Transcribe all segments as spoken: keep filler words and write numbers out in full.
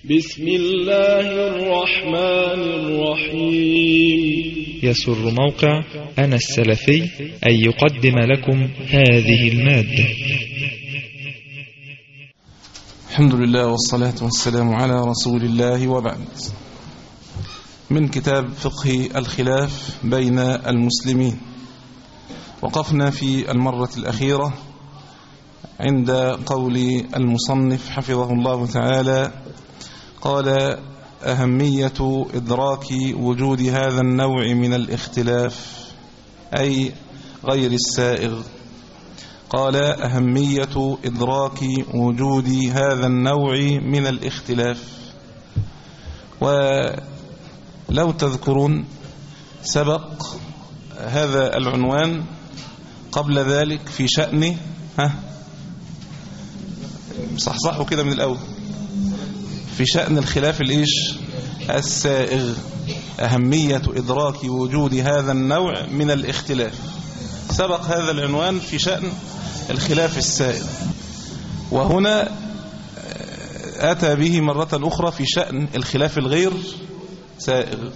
بسم الله الرحمن الرحيم. يسر موقع أنا السلفي أن يقدم لكم هذه المادة. الحمد لله والصلاة والسلام على رسول الله، وبعد. من كتاب فقه الخلاف بين المسلمين، وقفنا في المرة الأخيرة عند قول المصنف حفظه الله تعالى، قال: أهمية إدراك وجود هذا النوع من الاختلاف، أي غير السائغ. قال: أهمية إدراك وجود هذا النوع من الاختلاف. ولو تذكرون سبق هذا العنوان قبل ذلك في شأن ها صحصحوا كده من الأول، في شأن الخلاف الإيش السائغ، أهمية إدراك وجود هذا النوع من الاختلاف. سبق هذا العنوان في شأن الخلاف السائغ، وهنا أتى به مرة أخرى في شأن الخلاف الغير سائغ.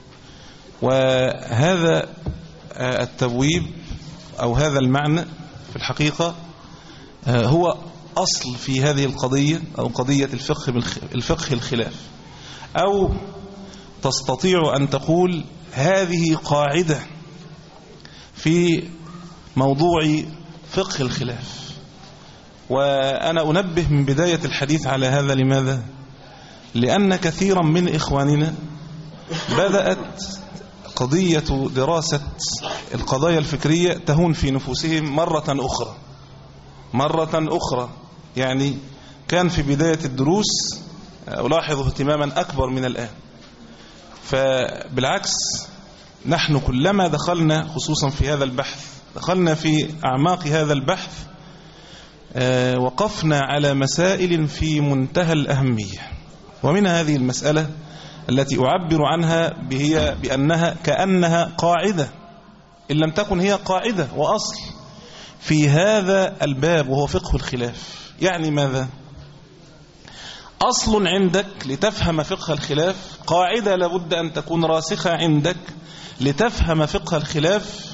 وهذا التبويب أو هذا المعنى في الحقيقة هو أصل في هذه القضية، أو قضية الفقه الفقه الخلاف، أو تستطيع أن تقول هذه قاعدة في موضوع فقه الخلاف. وأنا أنبه من بداية الحديث على هذا. لماذا؟ لأن كثيرا من إخواننا بدأت قضية دراسة القضايا الفكرية تهون في نفوسهم مرة أخرى مرة أخرى يعني كان في بداية الدروس ألاحظ اهتماما أكبر من الآن. فبالعكس، نحن كلما دخلنا خصوصا في هذا البحث، دخلنا في أعماق هذا البحث، وقفنا على مسائل في منتهى الأهمية. ومن هذه المسألة التي أعبر عنها هي بأنها كأنها قاعدة، إن لم تكن هي قاعدة وأصل في هذا الباب، وهو فقه الخلاف. يعني ماذا؟ أصل عندك لتفهم فقه الخلاف، قاعدة لابد أن تكون راسخة عندك لتفهم فقه الخلاف،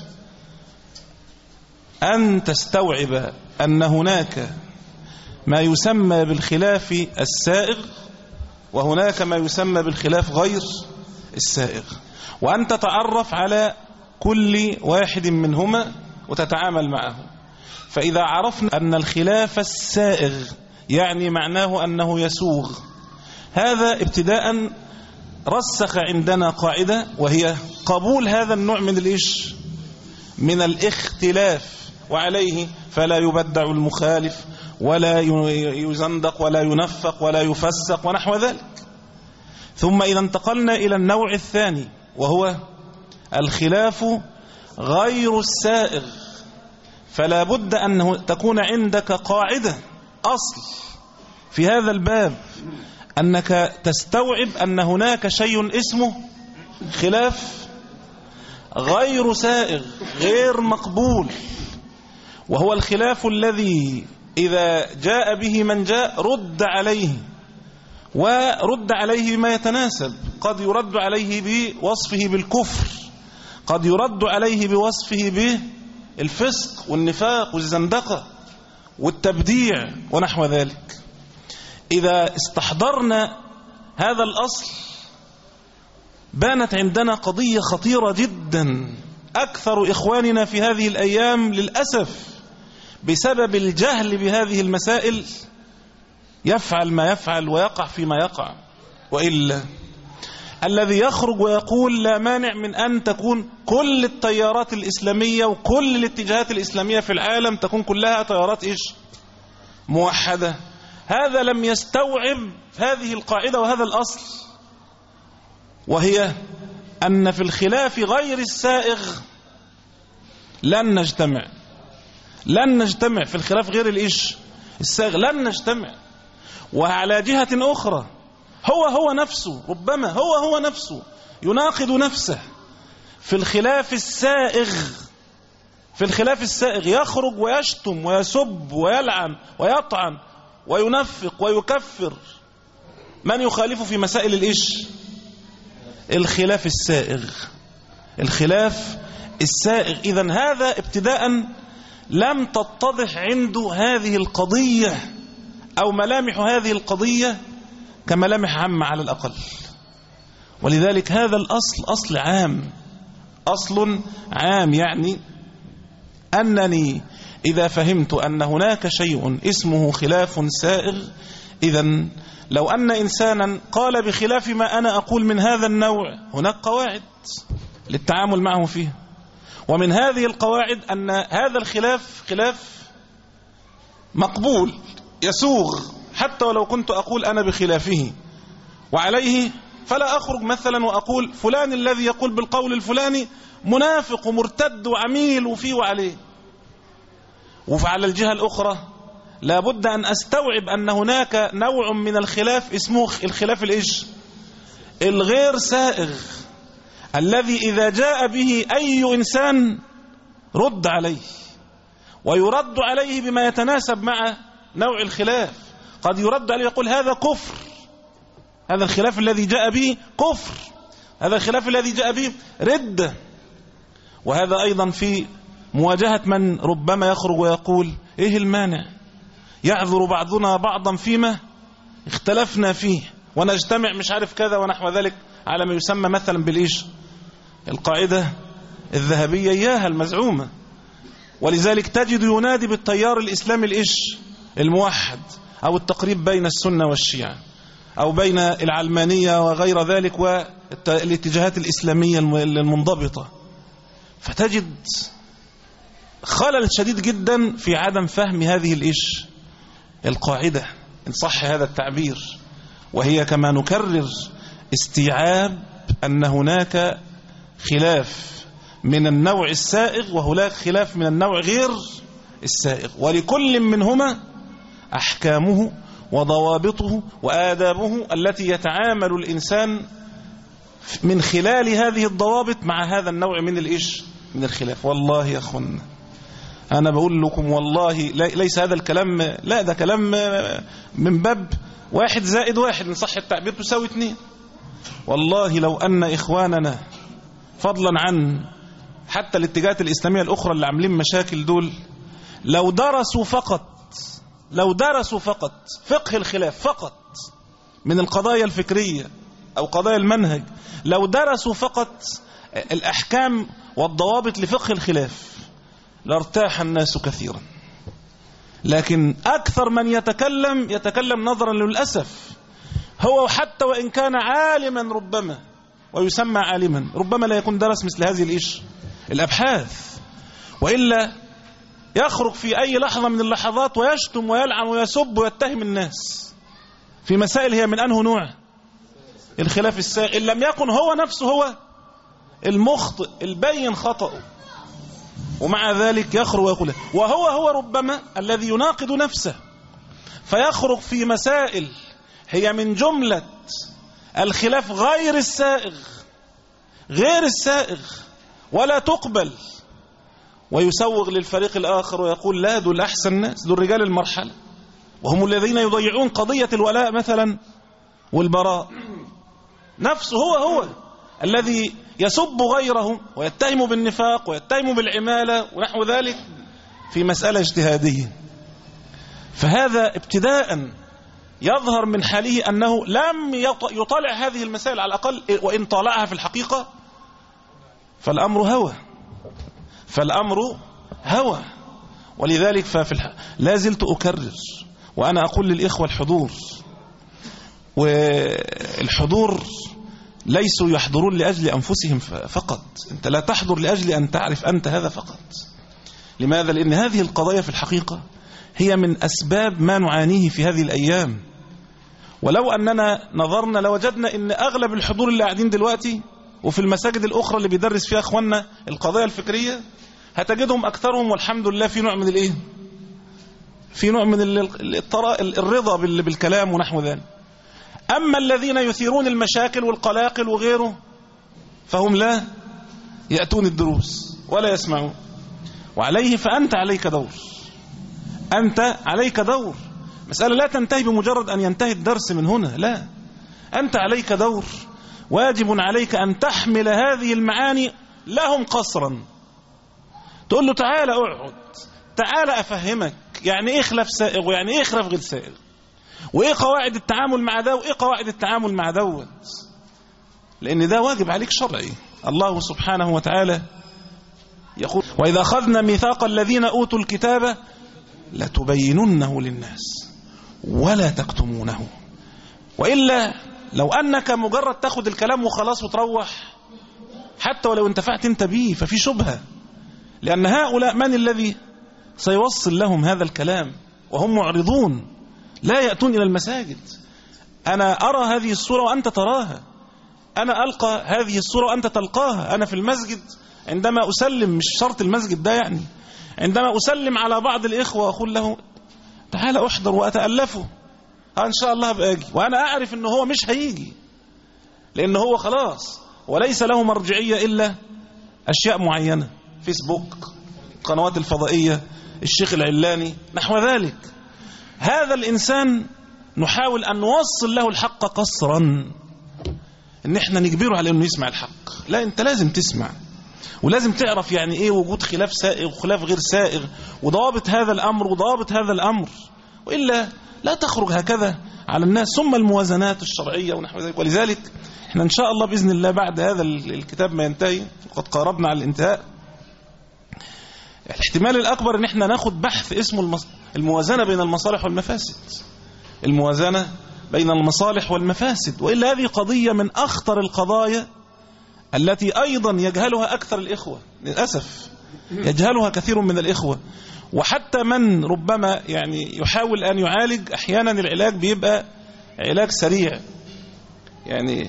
أن تستوعب أن هناك ما يسمى بالخلاف السائغ، وهناك ما يسمى بالخلاف غير السائغ، وأن تتعرف على كل واحد منهما وتتعامل معه. فإذا عرفنا أن الخلاف السائغ يعني معناه أنه يسوغ، هذا ابتداء رسخ عندنا قاعدة، وهي قبول هذا النوع من الإيش من الاختلاف، وعليه فلا يبدع المخالف ولا يزندق ولا ينفق ولا يفسق ونحو ذلك. ثم إذا انتقلنا إلى النوع الثاني، وهو الخلاف غير السائغ، فلا بد أن تكون عندك قاعدة أصل في هذا الباب، أنك تستوعب أن هناك شيء اسمه خلاف غير سائغ غير مقبول، وهو الخلاف الذي إذا جاء به من جاء رد عليه، ورد عليه بما يتناسب. قد يرد عليه بوصفه بالكفر، قد يرد عليه بوصفه بالفسق والنفاق والزندقة والتبديع ونحو ذلك. إذا استحضرنا هذا الأصل بانت عندنا قضية خطيرة جدا. أكثر إخواننا في هذه الأيام للأسف بسبب الجهل بهذه المسائل يفعل ما يفعل ويقع فيما يقع. وإلا الذي يخرج ويقول لا مانع من أن تكون كل التيارات الإسلامية وكل الاتجاهات الإسلامية في العالم تكون كلها تيارات إيش موحدة، هذا لم يستوعب هذه القاعدة وهذا الأصل، وهي أن في الخلاف غير السائغ لن نجتمع لن نجتمع في الخلاف غير الإيش السائغ لن نجتمع. وعلى جهة أخرى هو هو نفسه، ربما هو هو نفسه يناقض نفسه في الخلاف السائغ في الخلاف السائغ يخرج ويشتم ويسب ويلعن ويطعن وينفق ويكفر من يخالف في مسائل الإيش؟ الخلاف السائغ، الخلاف السائغ. إذن هذا ابتداء لم تتضح عنده هذه القضية أو ملامح هذه القضية كملامح عامة على الأقل. ولذلك هذا الأصل أصل عام، أصل عام، يعني أنني إذا فهمت أن هناك شيء اسمه خلاف سائغ، إذن لو أن إنسانا قال بخلاف ما أنا أقول من هذا النوع، هناك قواعد للتعامل معه فيه، ومن هذه القواعد أن هذا الخلاف خلاف مقبول يسوغ حتى ولو كنت أقول أنا بخلافه، وعليه فلا أخرج مثلا وأقول فلان الذي يقول بالقول الفلاني منافق ومرتد وعميل وفيه وعليه. وعلى الجهة الأخرى لابد أن أستوعب أن هناك نوع من الخلاف اسمه الخلاف الإيش؟ الغير سائغ، الذي إذا جاء به أي إنسان رد عليه، ويرد عليه بما يتناسب مع نوع الخلاف. قد يرد عليه يقول هذا كفر، هذا الخلاف الذي جاء به كفر، هذا الخلاف الذي جاء به ردة. وهذا أيضا في مواجهة من ربما يخرج ويقول إيه المانع، يعذر بعضنا بعضا فيما اختلفنا فيه ونجتمع مش عارف كذا ونحو ذلك، على ما يسمى مثلا بالإيش؟ القاعدة الذهبية إياها المزعومة. ولذلك تجد ينادي بالتيار الإسلامي الإيش؟ الموحد، أو التقريب بين السنة والشيعة، أو بين العلمانية وغير ذلك والاتجاهات الإسلامية المنضبطة. فتجد خلل شديد جدا في عدم فهم هذه الإيش؟ القاعدة، إن صح هذا التعبير، وهي كما نكرر استيعاب أن هناك خلاف من النوع السائغ وهناك خلاف من النوع غير السائغ، ولكل منهما أحكامه وضوابطه وآدابه التي يتعامل الإنسان من خلال هذه الضوابط مع هذا النوع من الإيش؟ من الخلاف. والله يا أخوانا أنا بقول لكم والله ليس هذا الكلام، لا ده كلام من باب واحد زائد واحد إن صح التعبير تساوي اثنين. والله لو أن إخواننا فضلا عن حتى الاتجاهات الإسلامية الأخرى اللي عاملين مشاكل دول، لو درسوا فقط لو درسوا فقط فقه الخلاف فقط من القضايا الفكرية أو قضايا المنهج، لو درسوا فقط الأحكام والضوابط لفقه الخلاف لارتاح الناس كثيرا. لكن أكثر من يتكلم يتكلم نظرا للأسف، هو حتى وإن كان عالما ربما ويسمى عالما، ربما لا يكون درس مثل هذه الإيش؟ الأبحاث، وإلا يخرج في أي لحظة من اللحظات ويشتم ويلعن ويسب ويتهم الناس في مسائل هي من أنه نوع؟ الخلاف السائغ، إن لم يكن هو نفسه هو المخطئ البين خطأه، ومع ذلك يخرج ويقول، وهو هو ربما الذي يناقض نفسه فيخرج في مسائل هي من جملة الخلاف غير السائغ غير السائغ ولا تقبل، ويسوغ للفريق الآخر ويقول لا دول أحسن ناس، دول رجال المرحلة، وهم الذين يضيعون قضية الولاء مثلا والبراء. نفسه هو هو الذي يسب غيره ويتهم بالنفاق ويتهم بالعمالة ونحو ذلك في مسألة اجتهادية. فهذا ابتداء يظهر من حاله أنه لم يطالع هذه المسائل على الأقل، وإن طالعها في الحقيقة فالأمر هوى فالأمر هوى ولذلك ففي الح... لا زلت أكرر وأنا أقول للإخوة الحضور، والحضور ليسوا يحضرون لأجل أنفسهم فقط، أنت لا تحضر لأجل أن تعرف أنت هذا فقط. لماذا؟ لأن هذه القضايا في الحقيقة هي من أسباب ما نعانيه في هذه الأيام. ولو أننا نظرنا لوجدنا أن أغلب الحضور اللي قاعدين دلوقتي وفي المساجد الأخرى اللي بيدرس فيها أخواننا القضايا الفكرية هتجدهم أكثرهم والحمد لله في نوع من الإيه؟ في نوع من الرضا بالكلام ونحو ذلك. أما الذين يثيرون المشاكل والقلاقل وغيره فهم لا يأتون الدروس ولا يسمعون، وعليه فأنت عليك دور أنت عليك دور مسألة لا تنتهي بمجرد أن ينتهي الدرس من هنا، لا، أنت عليك دور، واجب عليك أن تحمل هذه المعاني لهم قصرا. تقول له تعالى اقعد، تعالى أفهمك يعني إيه خلاف سائغ ويعني إيه خلاف غير سائغ، وإيه قواعد التعامل مع ده وإيه قواعد التعامل مع دوت، لأن ده واجب عليك شرعي. الله سبحانه وتعالى يقول: وإذا أخذنا ميثاق الذين أوتوا الكتاب لتبيننه للناس ولا تكتمونه. وإلا لو أنك مجرد تاخد الكلام وخلاص وتروح، حتى ولو انتفعت انت به ففي شبهة، لأن هؤلاء من الذي سيوصل لهم هذا الكلام وهم معرضون لا يأتون إلى المساجد؟ أنا أرى هذه الصورة وأنت تراها، أنا ألقى هذه الصورة وأنت تلقاها. أنا في المسجد عندما أسلم، مش شرط المسجد ده يعني، عندما أسلم على بعض الإخوة أقول له تعال أحضر وأتألفه، إن شاء الله بأجي، وأنا أعرف أنه هو مش هيجي، لأنه هو خلاص وليس له مرجعية إلا أشياء معينة، فيسبوك، قنوات الفضائية، الشيخ العلاني، نحو ذلك. هذا الإنسان نحاول أن نوصل له الحق قصرا، ان احنا نجبره على انه يسمع الحق. لا، انت لازم تسمع، ولازم تعرف يعني ايه وجود خلاف سائغ وخلاف غير سائغ، وضوابط هذا الامر وضوابط هذا الامر، وإلا لا تخرج هكذا على الناس. ثم الموازنات الشرعية ونحو ذلك. ولذلك احنا ان شاء الله بإذن الله بعد هذا الكتاب ما ينتهي، وقد قاربنا على الانتهاء، الاحتمال الأكبر ان احنا ناخد بحث اسمه الموازنة بين المصالح والمفاسد، الموازنة بين المصالح والمفاسد. وإلا هذه قضية من أخطر القضايا التي أيضا يجهلها أكثر الإخوة، للأسف يجهلها كثير من الإخوة. وحتى من ربما يعني يحاول أن يعالج، أحيانا العلاج بيبقى علاج سريع. يعني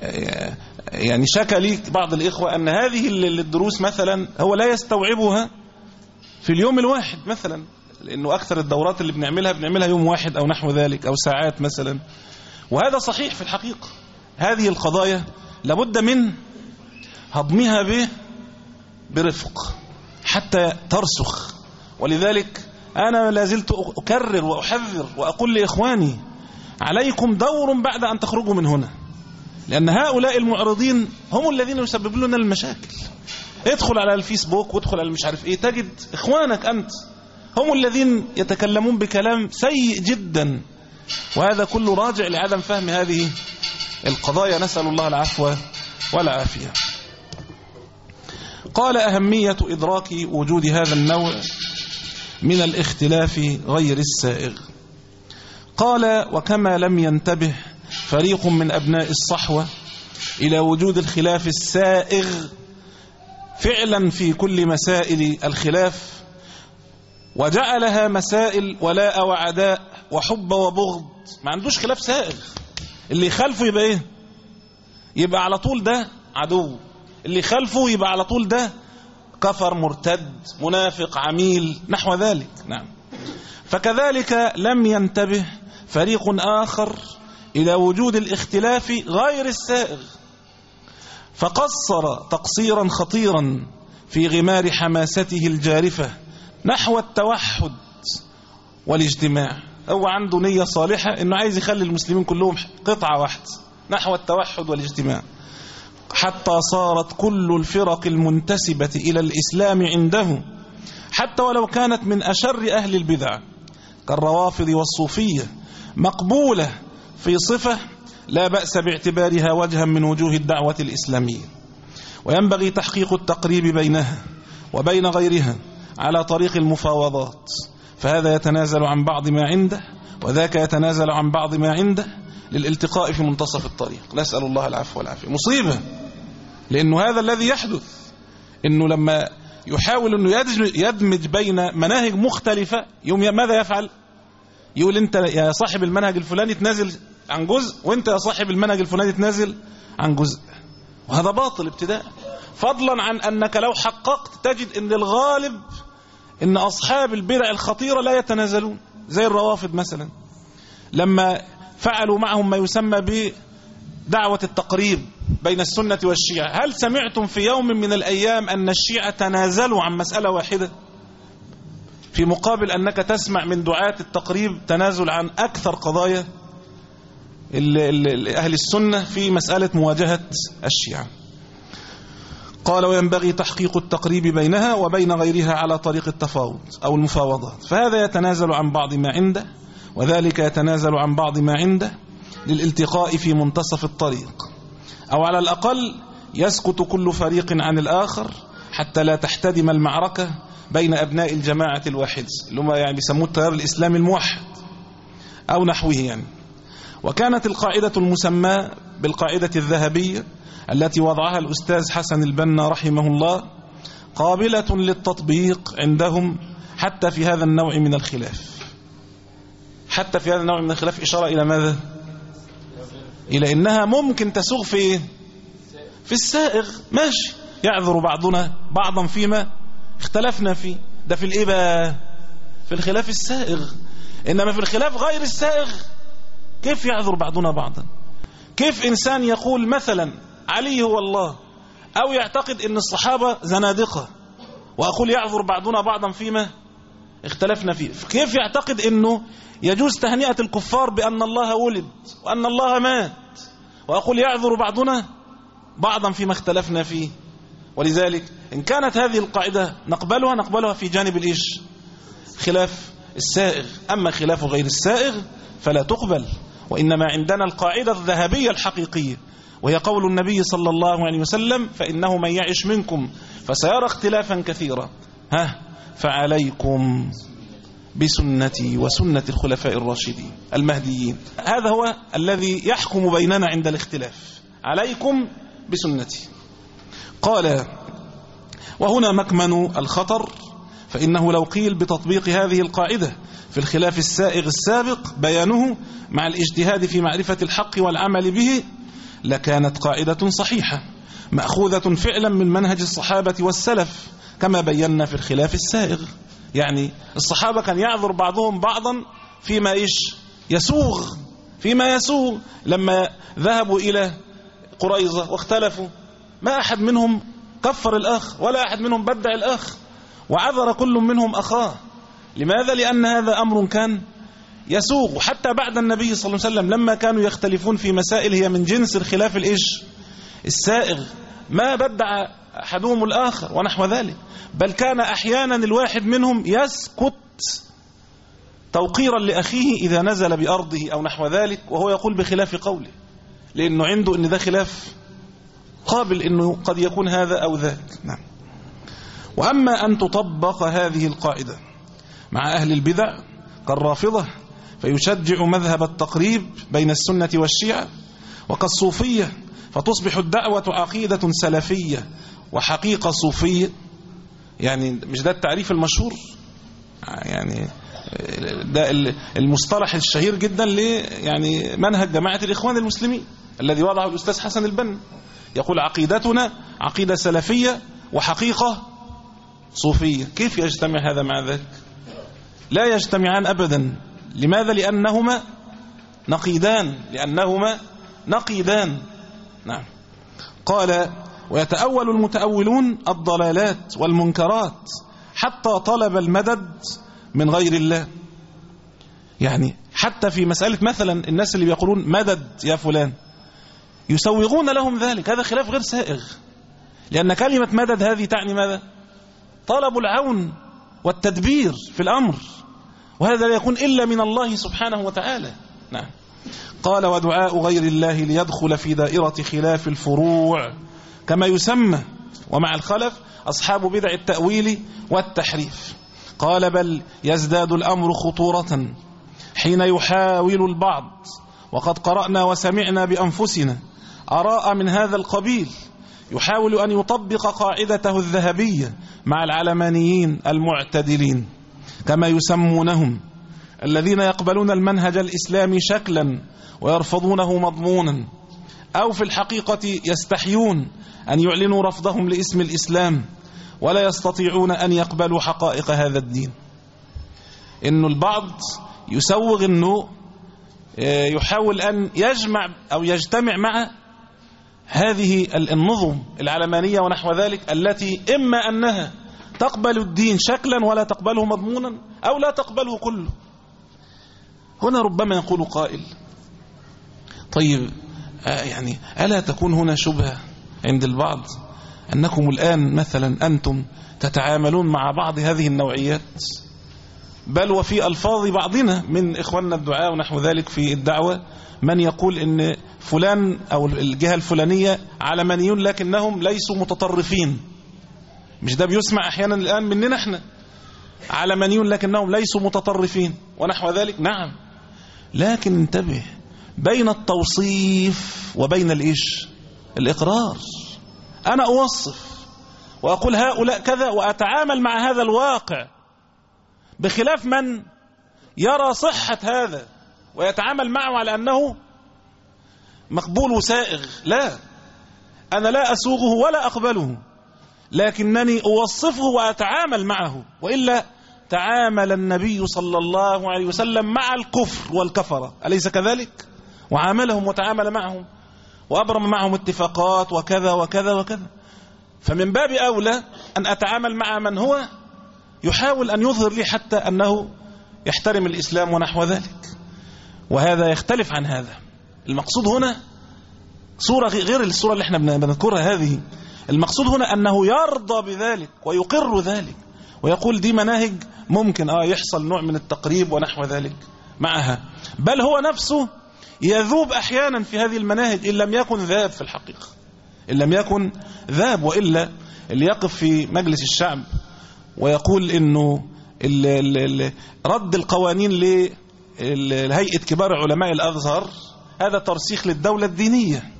يعني شكى لي بعض الإخوة أن هذه الدروس مثلا هو لا يستوعبها في اليوم الواحد مثلا، لأنه أكثر الدورات اللي بنعملها بنعملها يوم واحد أو نحو ذلك، أو ساعات مثلا. وهذا صحيح في الحقيقة. هذه القضايا لابد من هضمها به برفق حتى ترسخ. ولذلك أنا لازلت أكرر وأحذر وأقول لإخواني: عليكم دور بعد أن تخرجوا من هنا، لأن هؤلاء المعرضين هم الذين يسببون لنا المشاكل. ادخل على الفيسبوك وادخل على مش عارف ايه، تجد إخوانك أنت هم الذين يتكلمون بكلام سيء جدا، وهذا كله راجع لعدم فهم هذه القضايا. نسأل الله العفو والعافية. قال: أهمية إدراك وجود هذا النوع من الاختلاف غير السائغ. قال: وكما لم ينتبه فريق من أبناء الصحوة إلى وجود الخلاف السائغ فعلا في كل مسائل الخلاف، وجعلها مسائل ولاء وعداء وحب وبغض، ما عندوش خلاف سائغ. اللي يخالفه يبقى ايه؟ يبقى على طول ده عدو، اللي يخالفه يبقى على طول ده كفر، مرتد، منافق، عميل، نحو ذلك. نعم. فكذلك لم ينتبه فريق آخر إلى وجود الاختلاف غير السائغ، فقصر تقصيرا خطيرا في غمار حماسته الجارفة نحو التوحد والاجتماع. هو عنده نية صالحة انه عايز يخلي المسلمين كلهم قطعة واحدة نحو التوحد والاجتماع، حتى صارت كل الفرق المنتسبة إلى الإسلام عنده، حتى ولو كانت من أشر أهل البدع كالروافض والصوفية، مقبولة في صفة لا بأس باعتبارها وجها من وجوه الدعوة الإسلامية. وينبغي تحقيق التقريب بينها وبين غيرها على طريق المفاوضات، فهذا يتنازل عن بعض ما عنده وذاك يتنازل عن بعض ما عنده للالتقاء في منتصف الطريق. نسأل الله العفو والعافية. مصيبة، لأنه هذا الذي يحدث، إنه لما يحاول أنه يدمج بين مناهج مختلفة، يوم ماذا يفعل؟ يقول أنت يا صاحب المنهج الفلاني تنازل عن جزء، وأنت يا صاحب المنهج الفلاني تنازل عن جزء، وهذا باطل ابتداء. فضلا عن أنك لو حققت تجد أن الغالب أن أصحاب البدع الخطيرة لا يتنازلون، زي الروافض مثلا لما فعلوا معهم ما يسمى بدعوة التقريب بين السنة والشيعة. هل سمعتم في يوم من الأيام أن الشيعة تنازلوا عن مسألة واحدة؟ في مقابل أنك تسمع من دعاة التقريب تنازل عن أكثر قضايا أهل السنة في مسألة مواجهة الشيعة. قال وينبغي تحقيق التقريب بينها وبين غيرها على طريق التفاوض أو المفاوضات، فهذا يتنازل عن بعض ما عنده وذلك يتنازل عن بعض ما عنده للالتقاء في منتصف الطريق، أو على الأقل يسكت كل فريق عن الآخر حتى لا تحتدم المعركة بين أبناء الجماعة الواحدة اللي هم يعني بيسموه التيار الإسلامي الموحد أو نحوه يعني. وكانت القاعدة المسمى بالقاعدة الذهبية التي وضعها الأستاذ حسن البنا رحمه الله قابلة للتطبيق عندهم حتى في هذا النوع من الخلاف. حتى في هذا النوع من الخلاف إشارة إلى ماذا؟ إلى إنها ممكن تسوغ في في السائغ، ماشي، يعذر بعضنا بعضا فيما اختلفنا فيه، ده في الإيه بقى؟ في الخلاف السائغ. إنما في الخلاف غير السائغ كيف يعذر بعضنا بعضا؟ كيف إنسان يقول مثلا علي هو الله، أو يعتقد إن الصحابة زنادقة، وأقول يعذر بعضنا بعضا فيما اختلفنا فيه؟ كيف يعتقد إنه يجوز تهنئة الكفار بأن الله ولد وأن الله مات، وأقول يعذر بعضنا بعضا فيما اختلفنا فيه؟ ولذلك إن كانت هذه القاعدة نقبلها نقبلها في جانب الإيش؟ خلاف السائغ. أما خلاف غير السائغ فلا تقبل. وإنما عندنا القاعدة الذهبية الحقيقية، وهي قول النبي صلى الله عليه وسلم فإنه من يعش منكم فسيرى اختلافا كثيرا ها فعليكم بسنتي وسنة الخلفاء الراشدين المهديين. هذا هو الذي يحكم بيننا عند الاختلاف، عليكم بسنتي. قال وهنا مكمن الخطر، فإنه لو قيل بتطبيق هذه القاعدة في الخلاف السائغ السابق بيانه مع الاجتهاد في معرفة الحق والعمل به لكانت قاعدة صحيحة مأخوذة فعلا من منهج الصحابة والسلف كما بينا في الخلاف السائغ. يعني الصحابة كان يعذر بعضهم بعضا فيما إيش يسوغ، فيما يسوغ. لما ذهبوا إلى قريظة واختلفوا ما أحد منهم كفر الآخر ولا أحد منهم بدع الآخر، وعذر كل منهم أخاه. لماذا؟ لأن هذا أمر كان يسوغ. وحتى بعد النبي صلى الله عليه وسلم لما كانوا يختلفون في مسائل هي من جنس الخلاف الإيش السائغ ما بدع أحدهم الآخر ونحو ذلك، بل كان أحيانا الواحد منهم يسكت توقيرا لأخيه إذا نزل بأرضه أو نحو ذلك، وهو يقول بخلاف قوله، لأنه عنده أن ده خلاف قابل أنه قد يكون هذا أو ذاك. نعم. وأما أن تطبق هذه القاعدة مع أهل البدع كالرافضة فيشجع مذهب التقريب بين السنة والشيعة، وكالصوفية فتصبح الدعوة عقيدة سلفية وحقيقة صوفية. يعني مش ده التعريف المشهور، يعني ده المصطلح الشهير جدا ل يعني منهج جماعة الإخوان المسلمين الذي وضعه الأستاذ حسن البنا، يقول عقيدتنا عقيدة سلفية وحقيقة صوفية. كيف يجتمع هذا مع ذاك؟ لا يجتمعان أبدا. لماذا؟ لأنهما نقيدان لأنهما نقيدان نعم. قال ويتأول المتأولون الضلالات والمنكرات حتى طلب المدد من غير الله. يعني حتى في مسألة مثلا الناس اللي بيقولون مدد يا فلان يسوغون لهم ذلك، هذا خلاف غير سائغ، لأن كلمة مدد هذه تعني ماذا؟ طلب العون والتدبير في الأمر، وهذا لا يكون إلا من الله سبحانه وتعالى. نعم. قال ودعاء غير الله ليدخل في دائرة خلاف الفروع كما يسمى، ومع الخلف أصحاب بدع التأويل والتحريف. قال بل يزداد الأمر خطورة حين يحاول البعض، وقد قرأنا وسمعنا بأنفسنا آراء من هذا القبيل، يحاول أن يطبق قاعدته الذهبية مع العلمانيين المعتدلين كما يسمونهم، الذين يقبلون المنهج الإسلامي شكلا ويرفضونه مضمونا، أو في الحقيقة يستحيون أن يعلنوا رفضهم لاسم الإسلام ولا يستطيعون أن يقبلوا حقائق هذا الدين. إنه البعض يسوغ أنه يحاول أن يجمع أو يجتمع مع هذه النظم العلمانية ونحو ذلك، التي إما أنها تقبل الدين شكلا ولا تقبله مضمونا، أو لا تقبله كله. هنا ربما يقول قائل طيب يعني ألا تكون هنا شبهة عند البعض أنكم الآن مثلا أنتم تتعاملون مع بعض هذه النوعيات، بل وفي ألفاظ بعضنا من إخواننا الدعاء ونحو ذلك في الدعوة من يقول إن فلان أو الجهة الفلانية علمانيون لكنهم ليسوا متطرفين. مش ده بيسمع أحيانا الآن مننا احنا، علمانيون لكنهم ليسوا متطرفين ونحو ذلك. نعم، لكن انتبه بين التوصيف وبين الإيش الإقرار. أنا أوصف وأقول هؤلاء كذا وأتعامل مع هذا الواقع، بخلاف من يرى صحة هذا ويتعامل معه على أنه مقبول وسائغ. لا، أنا لا أسوغه ولا أقبله، لكنني أوصفه وأتعامل معه. وإلا تعامل النبي صلى الله عليه وسلم مع الكفر والكفرة، أليس كذلك؟ وعاملهم وتعامل معهم وأبرم معهم اتفاقات وكذا وكذا وكذا. فمن باب أولى أن أتعامل مع من هو يحاول أن يظهر لي حتى أنه يحترم الإسلام ونحو ذلك، وهذا يختلف عن هذا. المقصود هنا صورة غير الصورة اللي احنا بنذكرها هذه. المقصود هنا أنه يرضى بذلك ويقر ذلك ويقول دي مناهج ممكن آه يحصل نوع من التقريب ونحو ذلك معها، بل هو نفسه يذوب أحيانا في هذه المناهج إن لم يكن ذاب في الحقيقة، إن لم يكن ذاب. وإلا اللي يقف في مجلس الشعب ويقول إنه ال ال ال رد القوانين لهيئة كبار علماء الأزهر هذا ترسيخ للدولة الدينية،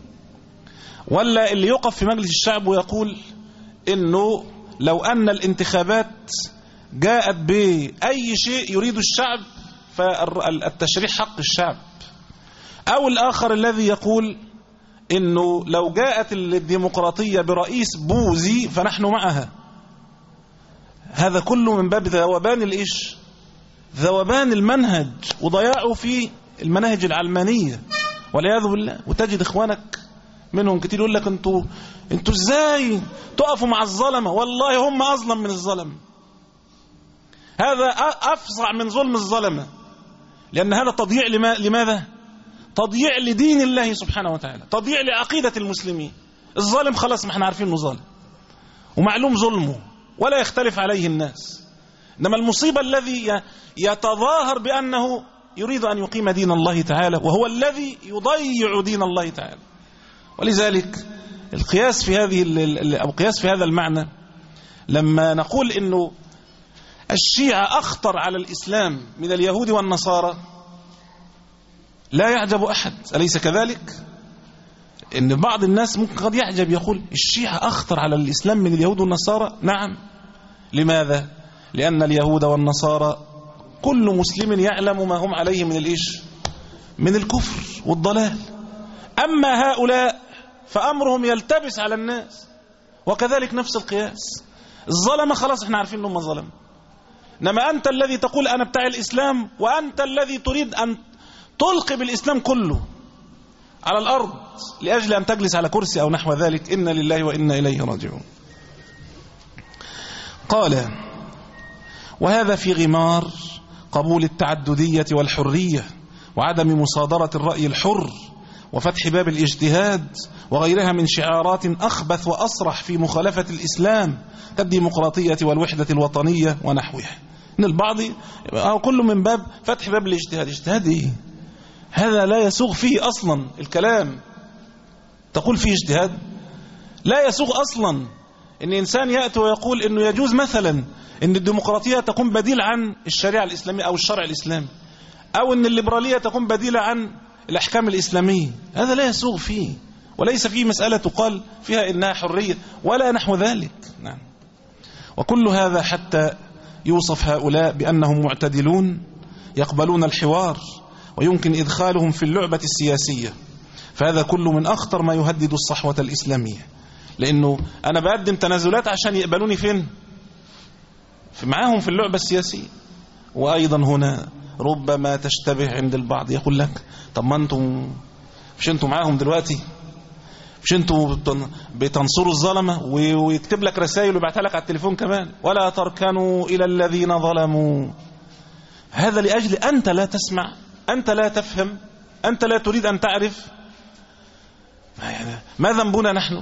ولا اللي يقف في مجلس الشعب ويقول إنه لو أن الانتخابات جاءت بأي شيء يريد الشعب فالتشريع حق الشعب، أو الآخر الذي يقول إنه لو جاءت الديمقراطية برئيس بوذي فنحن معها. هذا كله من باب ذوبان الإيش ذوبان المنهج وضياعه في المناهج العلمانية والعياذ بالله. وتجد إخوانك منهم كتير يقول لك انتوا انتوا ازاي تقفوا مع الظلمة؟ والله هم أظلم من الظلم، هذا أفظع من ظلم الظلمة، لأن هذا تضييع لما لماذا؟ تضييع لدين الله سبحانه وتعالى، تضييع لعقيدة المسلمين. الظالم خلاص ما احنا عارفين انه ظالم ومعلوم ظلمه ولا يختلف عليه الناس، إنما المصيبة الذي يتظاهر بأنه يريد أن يقيم دين الله تعالى وهو الذي يضيع دين الله تعالى. ولذلك القياس في هذه أو القياس في هذا المعنى لما نقول إنه الشيعة أخطر على الإسلام من اليهود والنصارى لا يعجب أحد، أليس كذلك؟ إن بعض الناس ممكن قد يعجب يقول الشيعة أخطر على الإسلام من اليهود والنصارى. نعم، لماذا؟ لأن اليهود والنصارى كل مسلم يعلم ما هم عليه من الإيش من الكفر والضلال، أما هؤلاء فأمرهم يلتبس على الناس. وكذلك نفس القياس، الظلمة خلاص احنا عارفين انهم ظلم، انما أنت الذي تقول أنا بتاع الإسلام وأنت الذي تريد أن تلقي بالإسلام كله على الأرض لأجل أن تجلس على كرسي أو نحو ذلك. إنا لله وإنا إليه راجعون. قال وهذا في غمار قبول التعددية والحرية وعدم مصادرة الرأي الحر وفتح باب الاجتهاد وغيرها من شعارات أخبث وأصرح في مخالفة الإسلام كالديمقراطية والوحدة الوطنية ونحوها. إن البعض كل من باب فتح باب الاجتهاد. اجتهاد إيه؟ هذا لا يسوغ فيه أصلا الكلام. تقول فيه اجتهاد؟ لا يسوغ أصلا إن إنسان يأتي ويقول إنه يجوز مثلا إن الديمقراطية تكون بديل عن الشريعة الإسلامية أو الشرع الإسلامي، أو إن الليبرالية تكون بديلة عن الأحكام الإسلامية. هذا لا يسوغ فيه، وليس فيه مسألة تقال فيها إنها حرية ولا نحو ذلك. نعم. وكل هذا حتى يوصف هؤلاء بأنهم معتدلون يقبلون الحوار ويمكن إدخالهم في اللعبة السياسية، فهذا كله من أخطر ما يهدد الصحوة الإسلامية، لأنه أنا بقدم تنازلات عشان يقبلوني فين؟ في معاهم في اللعبة السياسية. وأيضا هنا ربما تشتبه عند البعض يقول لك طب ما أنتم مش أنتم معاهم دلوقتي، مش أنتم بتنصروا الظلمة، ويكتب لك رسائل ويبعتها لك على التليفون كمان ولا تركنوا إلى الذين ظلموا. هذا لأجل أنت لا تسمع، أنت لا تفهم، أنت لا تريد أن تعرف يعني ما ذنبنا نحن؟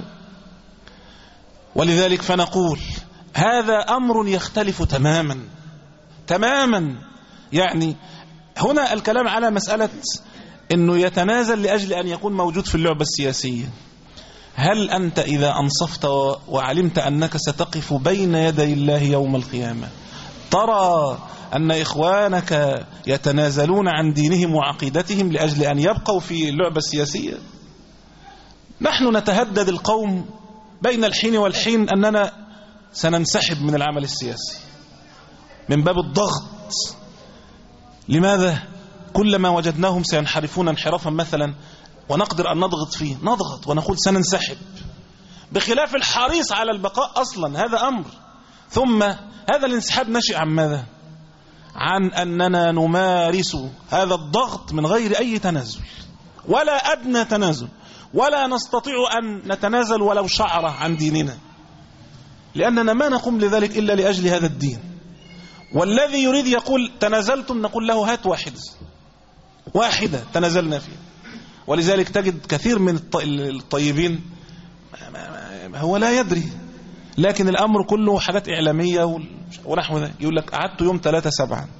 ولذلك فنقول هذا أمر يختلف تماما تماما. يعني هنا الكلام على مسألة أنه يتنازل لأجل أن يكون موجود في اللعبة السياسية. هل أنت إذا أنصفت وعلمت أنك ستقف بين يدي الله يوم القيامة ترى أن إخوانك يتنازلون عن دينهم وعقيدتهم لأجل أن يبقوا في اللعبة السياسية؟ نحن نتهدد القوم بين الحين والحين أننا سننسحب من العمل السياسي من باب الضغط. لماذا؟ كلما وجدناهم سينحرفون انحرافا مثلا ونقدر أن نضغط فيه نضغط ونقول سننسحب، بخلاف الحريص على البقاء أصلا. هذا أمر. ثم هذا الانسحاب نشئ عن ماذا؟ عن أننا نمارس هذا الضغط من غير أي تنازل ولا أدنى تنازل، ولا نستطيع أن نتنازل ولو شعرة عن ديننا، لأننا ما نقوم لذلك إلا لأجل هذا الدين. والذي يريد يقول تنازلتم نقول له هات واحدة واحدة تنازلنا فيها. ولذلك تجد كثير من الطيبين هو لا يدري، لكن الأمر كله حاجات إعلامية ونحو ذلك. يقول لك قعدت يوم ثلاثة سبعة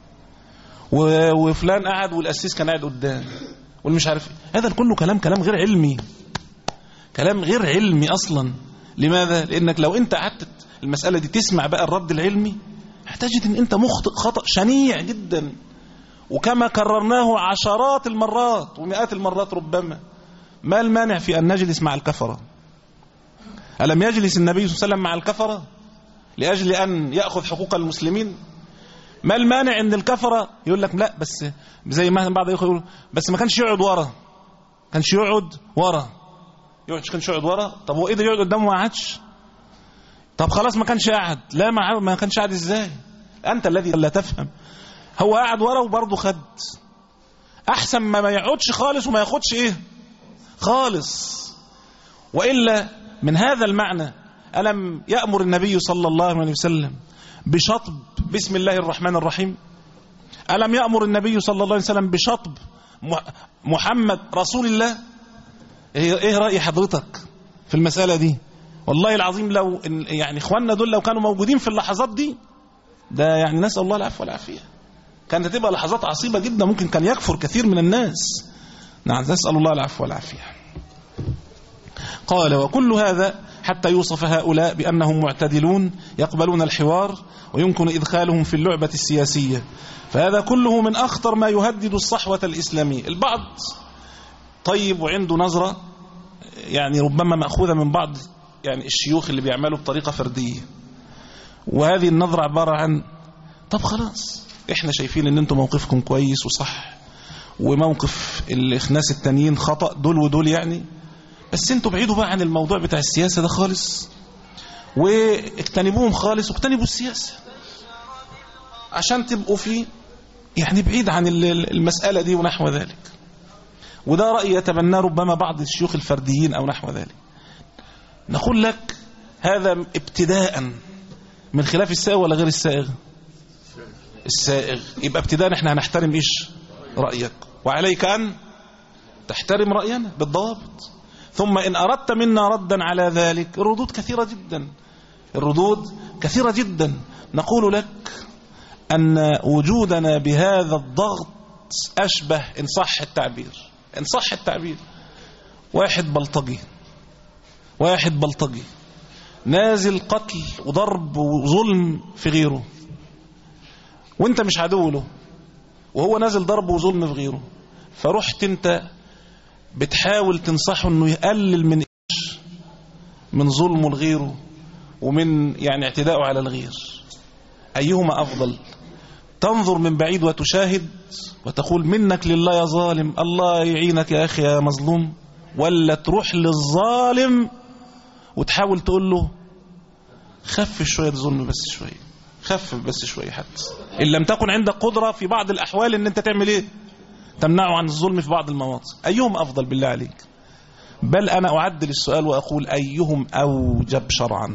وفلان قعد والأسيس كان قاعد قدام والمش عارف. هذا كله كلام كلام غير علمي، كلام غير علمي أصلا. لماذا؟ لأنك لو أنت قعدت المسألة دي تسمع بقى الرد العلمي هتجد أن أنت مخطئ خطأ شنيع جدا، وكما كررناه عشرات المرات ومئات المرات ربما. ما المانع في أن نجلس مع الكفرة؟ ألم يجلس النبي صلى الله عليه وسلم مع الكفرة لأجل أن يأخذ حقوق المسلمين؟ ما المانع أن الكفرة يقول لك لا بس زي ما بعض يقول بس ما كانش يقعد ورا، كانش يقعد ورا يقعد كانش يقعد ورا. طب هو قدر يقعد قدامه ما قعدش؟ طب خلاص ما كانش قاعد. لا ما ما كانش قاعد ازاي؟ أنت الذي لا تفهم. هو قاعد ورا وبرضه خد. أحسن ما ما يقعدش خالص وما ياخدش إيه خالص. وإلا من هذا المعنى ألم يأمر النبي صلى الله عليه وسلم بشطب بسم الله الرحمن الرحيم؟ ألم يأمر النبي صلى الله عليه وسلم بشطب محمد رسول الله؟ إيه رأي حضرتك في المسألة دي؟ والله العظيم لو يعني إخواننا دول لو كانوا موجودين في اللحظات دي، ده يعني نسأل الله العفو والعافية، كانت تبقى لحظات عصيبة جدا، ممكن كان يكفر كثير من الناس. نعم نسأل الله العفو والعافية. قال وكل هذا حتى يوصف هؤلاء بأنهم معتدلون يقبلون الحوار ويمكن إدخالهم في اللعبة السياسية، فهذا كله من أخطر ما يهدد الصحوة الإسلامية. البعض طيب وعنده نظرة يعني ربما مأخوذة من بعض يعني الشيوخ اللي بيعملوا بطريقة فردية، وهذه النظرة عبارة عن طب خلاص احنا شايفين ان انتم موقفكم كويس وصح وموقف الناس التانيين خطأ دول ودول يعني، بس انتوا بعيدوا بقى عن الموضوع بتاع السياسة ده خالص واجتنبوهم خالص واجتنبوا السياسة عشان تبقوا فيه يعني بعيد عن المسألة دي ونحو ذلك. وده رأي يتبناه ربما بعض الشيوخ الفرديين أو نحو ذلك. نقول لك هذا ابتداء من خلاف السائغ ولا غير السائغ؟ السائغ. يبقى ابتداء احنا هنحترم ايش؟ رأيك، وعليك أن تحترم رأينا بالضوابط. ثم إن أردت منا ردا على ذلك الردود كثيرة جدا، الردود كثيرة جدا. نقول لك أن وجودنا بهذا الضغط أشبه إن صح التعبير إن صح التعبير واحد بلطجي واحد بلطجي نازل قتل وضرب وظلم في غيره، وانت مش عدو له، وهو نازل ضرب وظلم في غيره، فرحت انت بتحاول تنصحه انه يقلل من ايش؟ من ظلمه لغيره ومن يعني اعتداءه على الغير. ايهما افضل؟ تنظر من بعيد وتشاهد وتقول منك لله يا ظالم، الله يعينك يا اخي يا مظلوم، ولا تروح للظالم وتحاول تقول له خفف شوية ظلم بس شوية، خفف بس شوية، حتى إن لم تكن عندك قدرة في بعض الأحوال إن أنت تعمل إيه؟ تمنعه عن الظلم في بعض المواطن. أيهم أفضل بالله عليك؟ بل أنا أعدل السؤال وأقول أيهم أوجب شرعا؟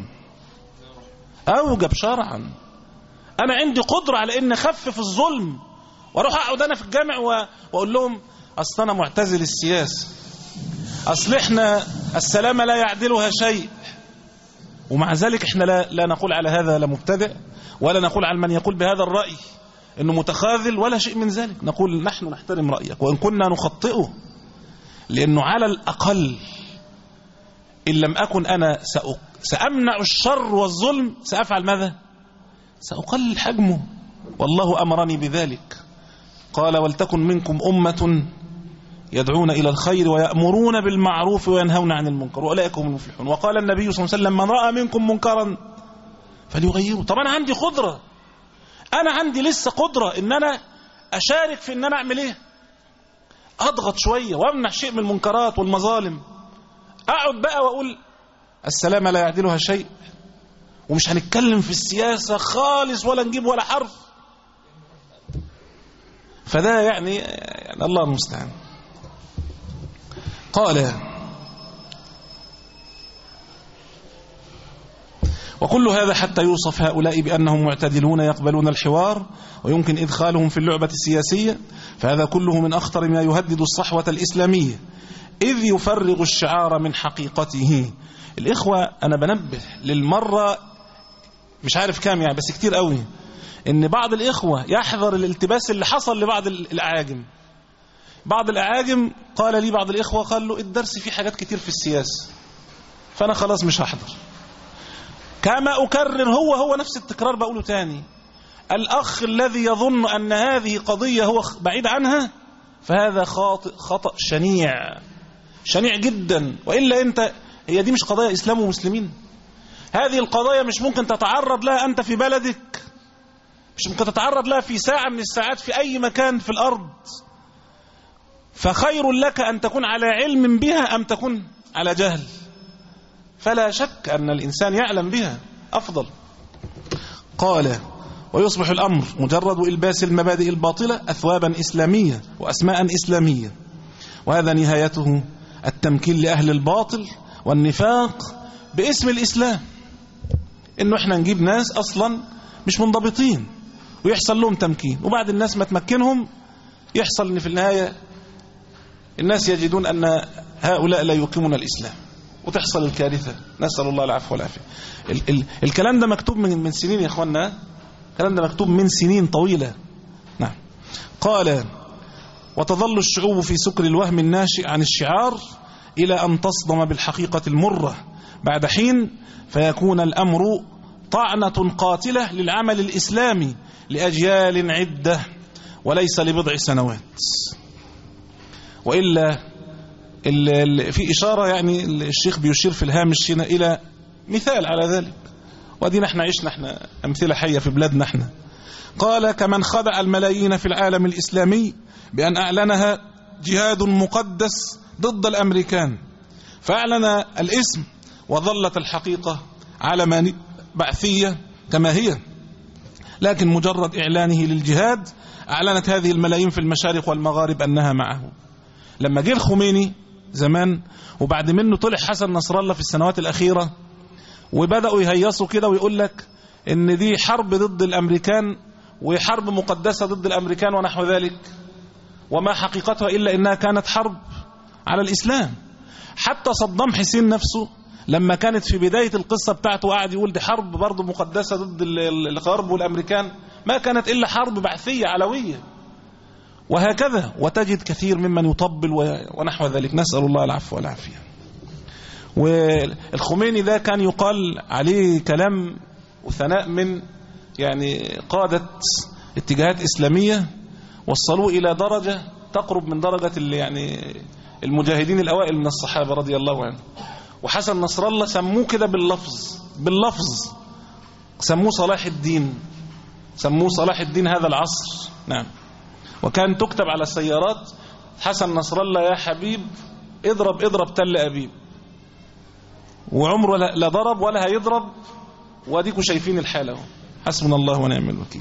أوجب شرعا. أنا عندي قدرة على إن أخفف الظلم وأروح أقعد أنا في الجامع وأقول لهم أصل أنا معتزل السياسة، أصل إحنا السلامة لا يعدلها شيء، ومع ذلك احنا لا, لا نقول على هذا لا مبتدع، ولا نقول على من يقول بهذا الرأي انه متخاذل ولا شيء من ذلك. نقول نحن نحترم رأيك وإن كنا نخطئه، لأنه على الأقل إن لم أكن أنا سأمنع الشر والظلم سأفعل ماذا؟ سأقلل حجمه، والله أمرني بذلك. قال ولتكن منكم أمة يدعون إلى الخير ويأمرون بالمعروف وينهون عن المنكر وأولئك هم المفلحون. وقال النبي صلى الله عليه وسلم من رأى منكم منكرا فليغيره. طب أنا عندي قدرة، أنا عندي لسه قدرة إن أنا أشارك في إن أنا أعمل إيه؟ أضغط شوية وأمنع شيء من المنكرات والمظالم. أقعد بقى وأقول السلامة لا يعدلها شيء، ومش هنتكلم في السياسة خالص ولا نجيب ولا حرف. فده يعني, يعني الله المستعان. قال وكل هذا حتى يوصف هؤلاء بأنهم معتدلون يقبلون الحوار ويمكن إدخالهم في اللعبة السياسية، فهذا كله من أخطر ما يهدد الصحوة الإسلامية إذ يفرغ الشعار من حقيقته. الإخوة أنا بنبه للمرة مش عارف كام يعني بس كتير قوي إن بعض الإخوة يحذر الالتباس اللي حصل لبعض الأعاجم. بعض الأعاجم قال لي بعض الإخوة قال له الدرس فيه حاجات كتير في السياسة، فأنا خلاص مش هحضر. كما أكرر هو هو نفس التكرار بقوله تاني، الأخ الذي يظن أن هذه قضية هو بعيد عنها فهذا خاطئ خطأ شنيع شنيع جدا. وإلا أنت هي دي مش قضايا إسلام ومسلمين، هذه القضايا مش ممكن تتعرض لها أنت في بلدك، مش ممكن تتعرض لها في ساعة من الساعات في أي مكان في الأرض. فخير لك أن تكون على علم بها أم تكون على جهل، فلا شك أن الإنسان يعلم بها أفضل. قال ويصبح الأمر مجرد إلباس المبادئ الباطلة أثوابا إسلامية وأسماء إسلامية، وهذا نهايته التمكين لأهل الباطل والنفاق باسم الإسلام. إنه إحنا نجيب ناس أصلا مش منضبطين ويحصل لهم تمكين، وبعد الناس ما تمكنهم يحصل إن في النهاية الناس يجدون أن هؤلاء لا يقيمون الإسلام وتحصل الكارثة، نسأل الله العفو والعافية. ال ال الكلام ده مكتوب من من سنين يا إخواننا، الكلام ده مكتوب من سنين طويلة. نعم. قال وتظل الشعوب في سكر الوهم الناشئ عن الشعار إلى أن تصدم بالحقيقة المرة بعد حين، فيكون الأمر طعنة قاتلة للعمل الإسلامي لأجيال عدة وليس لبضع سنوات. وإلا في إشارة يعني الشيخ بيشير في الهامش هنا إلى مثال على ذلك، ودينا احنا عشنا احنا أمثلة حية في بلادنا احنا. قال كمن خدع الملايين في العالم الإسلامي بأن أعلنها جهاد مقدس ضد الأمريكان، فأعلن الاسم وظلت الحقيقة علما بعثية كما هي، لكن مجرد إعلانه للجهاد أعلنت هذه الملايين في المشارق والمغارب أنها معه. لما جه الخميني زمان وبعد منه طلع حسن نصر الله في السنوات الأخيرة وبدأوا يهيصوا كده ويقول لك إن دي حرب ضد الأمريكان وحرب مقدسة ضد الأمريكان ونحو ذلك، وما حقيقتها إلا إنها كانت حرب على الإسلام. حتى صدام حسين نفسه لما كانت في بداية القصة بتاعته قاعد يقول دي حرب برضه مقدسة ضد الغرب والأمريكان، ما كانت إلا حرب بعثية علوية. وهكذا وتجد كثير ممن يطبل ونحو ذلك، نسأل الله العفو والعافية. والخميني ده كان يقال عليه كلام وثناء من يعني قادة اتجاهات إسلامية وصلوا إلى درجة تقرب من درجة اللي يعني المجاهدين الأوائل من الصحابة رضي الله عنهم. وحسن نصر الله سموه كده باللفظ باللفظ سموه صلاح الدين، سموه صلاح الدين هذا العصر. نعم. وكان تكتب على السيارات حسن نصر الله يا حبيب اضرب اضرب تل أبيب، وعمره لا ضرب ولا هيضرب، واديكوا شايفين الحالة، حسبنا الله ونعم الوكيل.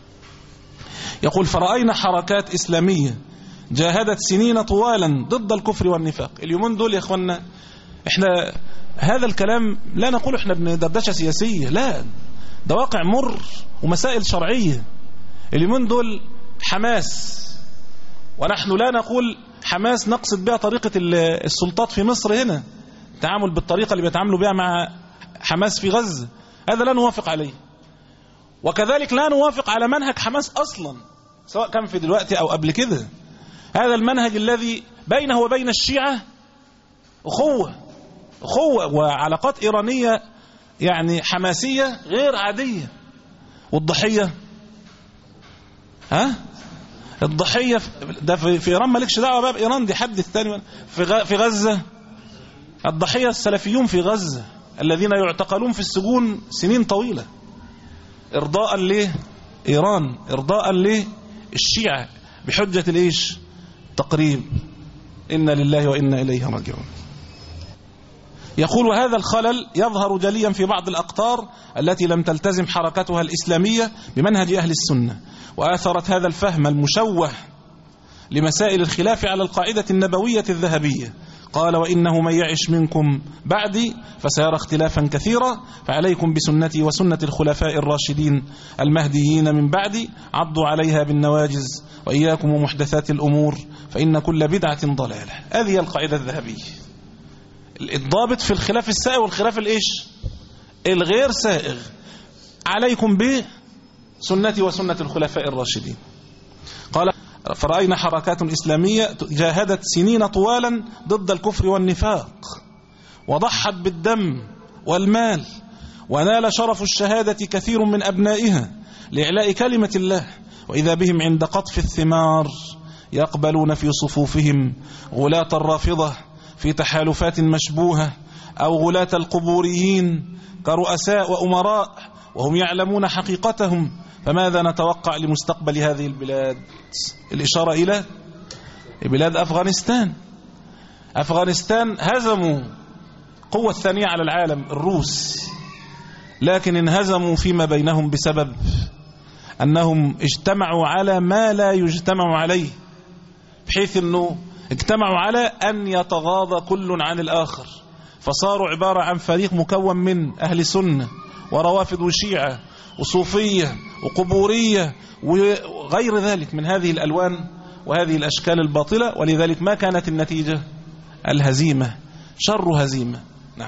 يقول فرأينا حركات إسلامية جاهدت سنين طوالا ضد الكفر والنفاق. اليومين دول يا اخوانا احنا هذا الكلام لا نقول احنا بندردشة سياسية، لا، ده واقع مر ومسائل شرعية. اليومين دول حماس، ونحن لا نقول حماس نقصد بها طريقة السلطات في مصر هنا، التعامل بالطريقة اللي بيتعاملوا بها مع حماس في غزة، هذا لا نوافق عليه. وكذلك لا نوافق على منهج حماس أصلا، سواء كان في دلوقتي أو قبل كده. هذا المنهج الذي بينه وبين الشيعة أخوة أخوة وعلاقات إيرانية يعني حماسية غير عادية. والضحية ها الضحية ده في إيران مالكش دعوة بقى بإيران، دي حد الثاني. في غزة الضحية السلفيون في غزة الذين يعتقلون في السجون سنين طويلة إرضاء ليه إيران، إرضاء ليه الشيعة، بحجة الإيش تقريب إنا لله وإنا إليه راجعون. يقول وهذا الخلل يظهر جليا في بعض الأقطار التي لم تلتزم حركتها الإسلامية بمنهج أهل السنة، وآثرت هذا الفهم المشوه لمسائل الخلاف على القاعدة النبوية الذهبية. قال وإنه من يعش منكم بعدي فسيرى اختلافا كثيرا، فعليكم بسنتي وسنة الخلفاء الراشدين المهديين من بعدي، عضوا عليها بالنواجز، وإياكم ومحدثات الأمور فإن كل بدعة ضلالة. هذه القاعدة الذهبية، الضابط في الخلاف السائغ والخلاف الإيش الغير سائغ. عليكم بسنتي وسنة الخلفاء الراشدين. قال فرأينا حركات إسلامية جاهدت سنين طوالا ضد الكفر والنفاق، وضحت بالدم والمال، ونال شرف الشهادة كثير من أبنائها لإعلاء كلمة الله، وإذا بهم عند قطف الثمار يقبلون في صفوفهم غلاة الرافضة في تحالفات مشبوهة، أو غلاة القبوريين كرؤساء وأمراء وهم يعلمون حقيقتهم. فماذا نتوقع لمستقبل هذه البلاد؟ الإشارة إلى بلاد أفغانستان. أفغانستان هزموا قوة الثانية على العالم الروس، لكن انهزموا فيما بينهم بسبب أنهم اجتمعوا على ما لا يجتمع عليه، بحيث أنه اجتمعوا على أن يتغاضى كل عن الآخر، فصاروا عبارة عن فريق مكون من أهل سنة وروافض وشيعة وصوفية وقبورية وغير ذلك من هذه الألوان وهذه الأشكال الباطلة. ولذلك ما كانت النتيجة؟ الهزيمة، شر هزيمة. نعم.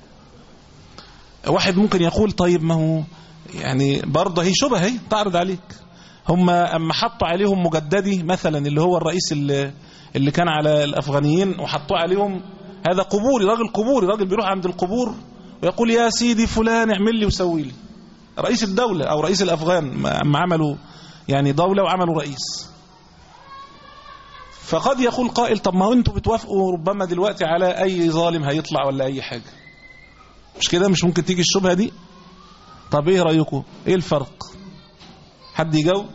واحد ممكن يقول طيب ما هو يعني برضه هي شبهة هي تعرض عليك، هم أما حطوا عليهم مجددي مثلا اللي هو الرئيس اللي, اللي كان على الأفغانيين، وحطوا عليهم هذا قبوري، راجل قبوري، راجل بيروح عند القبور ويقول يا سيدي فلان اعمل لي وسوي لي، رئيس الدولة أو رئيس الأفغان أما عملوا يعني دولة وعملوا رئيس. فقد يقول قائل طب ما انتوا بتوافقوا ربما دلوقتي على أي ظالم هيطلع ولا أي حاجة، مش كده؟ مش ممكن تيجي الشبهة دي؟ طب ايه رأيكم؟ ايه الفرق؟ حد يجاوب؟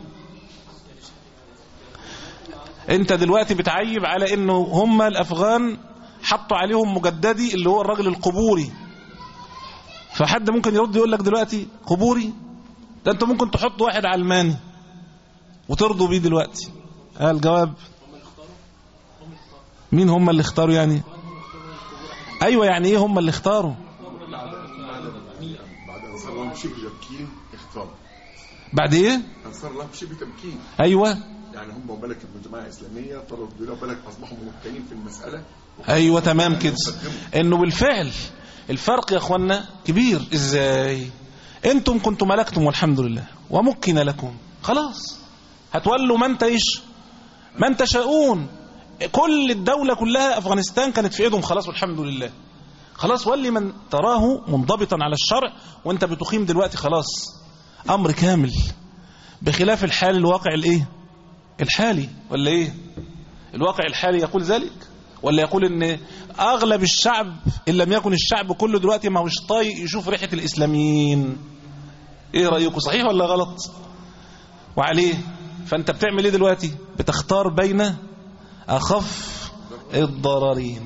انت دلوقتي بتعيب على انه هم الأفغان حطوا عليهم مجددي اللي هو الراجل القبوري، فحد ممكن يرد يقول لك دلوقتي قبوري؟ ده انتوا ممكن تحطوا واحد علماني وترضوا بيه دلوقتي. ها الجواب مين هم اللي اختاروا يعني؟ ايوه يعني ايه هم اللي اختاروا؟ بعد ايه؟ انصار الله بشبه تمكين. ايوه يعني هم ملك الجماعه الاسلاميه طلبوا بلا بالك اصبحوا ممكنين في المساله. ايوه تمام كده، انه بالفعل الفرق يا اخوانا كبير. ازاي؟ انتم كنتم ملكتم والحمد لله ومكن لكم، خلاص هتولوا من تيش من تشاءون. كل الدولة كلها أفغانستان كانت في ايدهم خلاص والحمد لله، خلاص ولي من تراه منضبطا على الشرع، وانت بتقيم دلوقتي خلاص امر كامل، بخلاف الحال الواقع الايه الحالي. ولا ايه الواقع الحالي يقول ذلك؟ ولا يقول ان اغلب الشعب ان لم يكن الشعب كله دلوقتي ما هوش طايق يشوف ريحة الاسلاميين؟ ايه رأيكم؟ صحيح ولا غلط؟ وعليه فانت بتعمل ايه دلوقتي؟ بتختار بين اخف الضررين.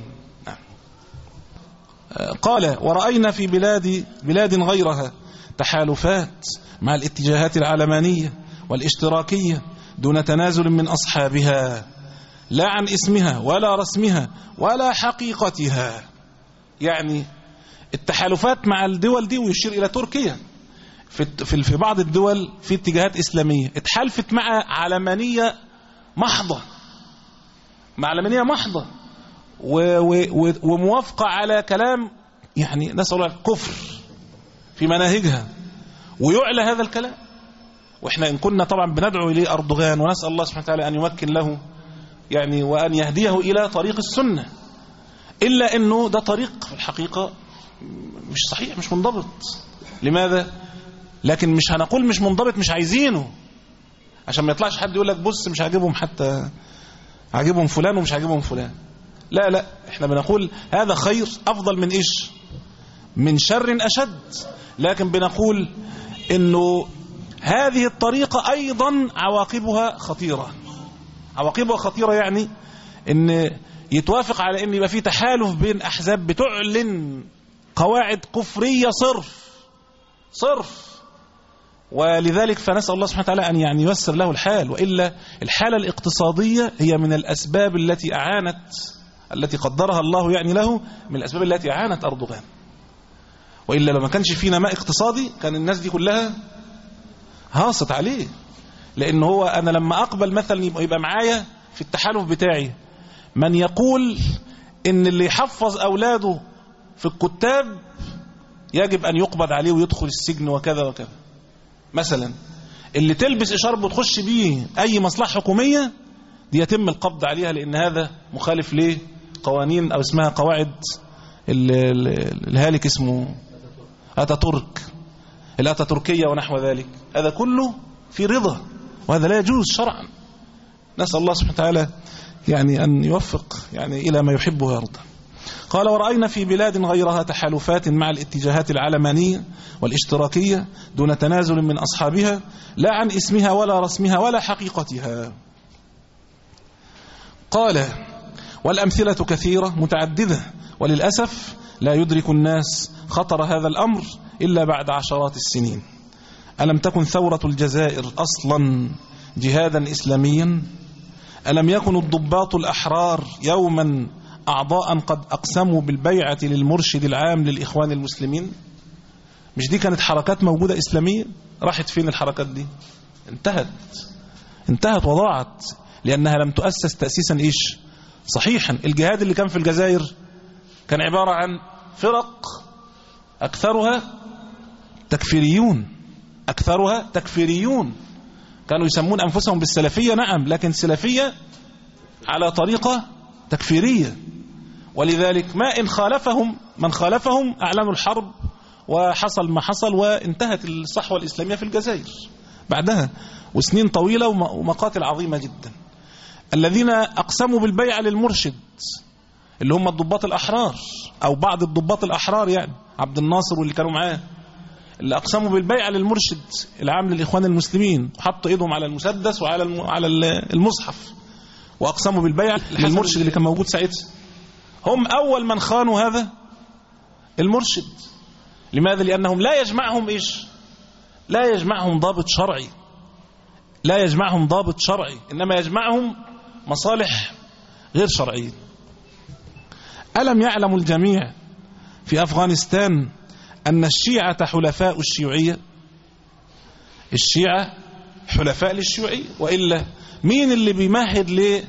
قال ورأينا في بلاد بلاد غيرها تحالفات مع الاتجاهات العلمانية والاشتراكية دون تنازل من أصحابها، لا عن اسمها ولا رسمها ولا حقيقتها. يعني التحالفات مع الدول دي، ويشير إلى تركيا، في في بعض الدول في اتجاهات إسلامية اتحالفت مع علمانية محضة، مع علمانية محضة، وموافقة على كلام يعني نسأل الله الكفر في مناهجها، ويعلى هذا الكلام. وإحنا إن كنا طبعا بندعو إليه أردوغان، ونسأل الله سبحانه وتعالى أن يمكن له يعني وأن يهديه إلى طريق السنة، إلا أنه ده طريق في الحقيقة مش صحيح، مش منضبط. لماذا؟ لكن مش هنقول مش منضبط مش عايزينه، عشان ما يطلعش حد يقول لك بص مش عاجبهم، حتى عاجبهم فلان ومش عاجبهم فلان. لا لا، احنا بنقول هذا خير أفضل من إيش؟ من شر أشد. لكن بنقول إنه هذه الطريقة أيضا عواقبها خطيرة. عواقبها خطيرة يعني إن يتوافق على إن يبقى في تحالف بين أحزاب بتعلن قواعد كفرية صرف صرف. ولذلك فنسأل الله سبحانه وتعالى أن يعني ييسر له الحال، وإلا الحالة الاقتصادية هي من الأسباب التي أعانت التي قدرها الله يعني له من الأسباب التي أعانت أردوغان. وإلا لو ما كانش في نماء اقتصادي كان الناس دي كلها هاصت عليه. لأن هو أنا لما أقبل مثلا يبقى معايا في التحالف بتاعي من يقول إن اللي يحفظ أولاده في الكتاب يجب أن يقبض عليه ويدخل السجن وكذا وكذا مثلا، اللي تلبس إشارب وتخش بيه أي مصلحة حكومية دي يتم القبض عليها، لأن هذا مخالف ليه قوانين أو اسمها قواعد الهالك اسمه أتاتورك الأتاتوركية ونحو ذلك. هذا كله في رضا، وهذا لا يجوز شرعا. نسأل الله سبحانه وتعالى يعني أن يوفق يعني إلى ما يحب ويرضى. قال ورأينا في بلاد غيرها تحالفات مع الاتجاهات العلمانية والاشتراكية دون تنازل من أصحابها، لا عن اسمها ولا رسمها ولا حقيقتها. قال والأمثلة كثيرة متعددة، وللأسف لا يدرك الناس خطر هذا الأمر إلا بعد عشرات السنين. ألم تكن ثورة الجزائر أصلا جهادا إسلاميا؟ ألم يكن الضباط الأحرار يوما أعضاء قد أقسموا بالبيعة للمرشد العام للإخوان المسلمين؟ مش دي كانت حركات موجودة إسلامية؟ راحت فين الحركات دي؟ انتهت انتهت وضاعت، لأنها لم تؤسس تأسيسا إيش صحيحا. الجهاد اللي كان في الجزائر كان عبارة عن فرق أكثرها تكفيريون أكثرها تكفيريون كانوا يسمون أنفسهم بالسلفية، نعم، لكن سلفية على طريقة تكفيرية. ولذلك ما إن خالفهم من خالفهم أعلنوا الحرب وحصل ما حصل، وانتهت الصحوة الإسلامية في الجزائر بعدها، وسنين طويلة ومقاتل عظيمة جدا. الذين أقسموا بالبيعة للمرشد اللي هم الضباط الأحرار أو بعض الضباط الأحرار، يعني عبد الناصر واللي كانوا معاه، اللي أقسموا بالبيعة للمرشد العام للإخوان المسلمين وحطوا إيدهم على المسدس وعلى على المصحف وأقسموا بالبيعة للمرشد اللي كان موجود ساعتها، هم أول من خانوا هذا المرشد. لماذا؟ لأنهم لا يجمعهم إيش لا يجمعهم ضابط شرعي لا يجمعهم ضابط شرعي إنما يجمعهم مصالح غير شرعية. ألم يعلم الجميع في أفغانستان أن الشيعة حلفاء الشيوعية؟ الشيعة حلفاء للشيوعية، وإلا مين اللي بيمهد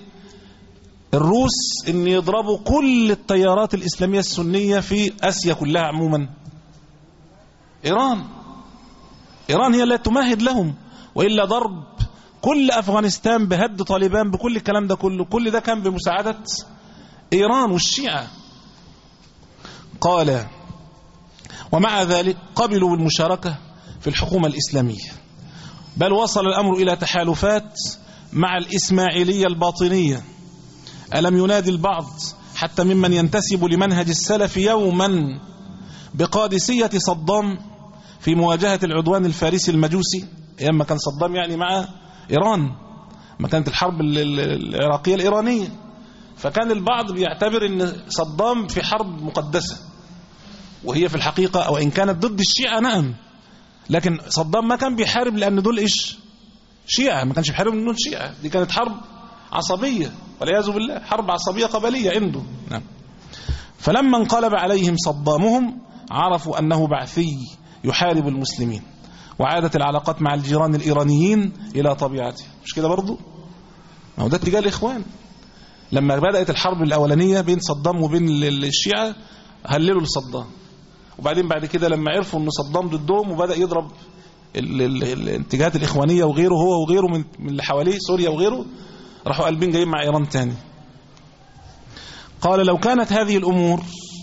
للروس أن يضربوا كل التيارات الإسلامية السنية في آسيا كلها عموما؟ إيران إيران هي التي تمهد لهم، وإلا ضرب كل أفغانستان بهد طالبان بكل الكلام ده كله، كل ده كان بمساعدة إيران والشيعة. قال ومع ذلك قبلوا بالمشاركة في الحكومة الإسلامية، بل وصل الأمر إلى تحالفات مع الإسماعيلية الباطنية. ألم ينادي البعض حتى ممن ينتسب لمنهج السلف يوما بقادسية صدام في مواجهة العدوان الفارسي المجوسي، أيام ما كان صدام يعني مع إيران، ما كانت الحرب العراقية الإيرانية، فكان البعض بيعتبر أن صدام في حرب مقدسة، وهي في الحقيقة أو إن كانت ضد الشيعة نعم، لكن صدام ما كان بيحارب لأن دول إيش شيعة، ما كانش بيحارب لأن دول شيعة، دي كانت حرب عصبية والعياذ بالله، حرب عصبية قبلية عنده. نعم. فلما انقلب عليهم صدامهم عرفوا أنه بعثي يحارب المسلمين، وعادت العلاقات مع الجيران الإيرانيين إلى طبيعتها. مش كده برضو؟ ما هو ده اتجاه الإخوان. لما بدأت الحرب الأولانية بين صدام وبين الشيعة هللوا لصدام، وبعدين بعد كده لما عرفوا ان صدام ضدهم وبدأ يضرب الاتجاهات الإخوانية وغيره، هو وغيره من اللي حواليه سوريا وغيره، راحوا قلبين جايين مع إيران تاني. قال لو كانت هذه الأمور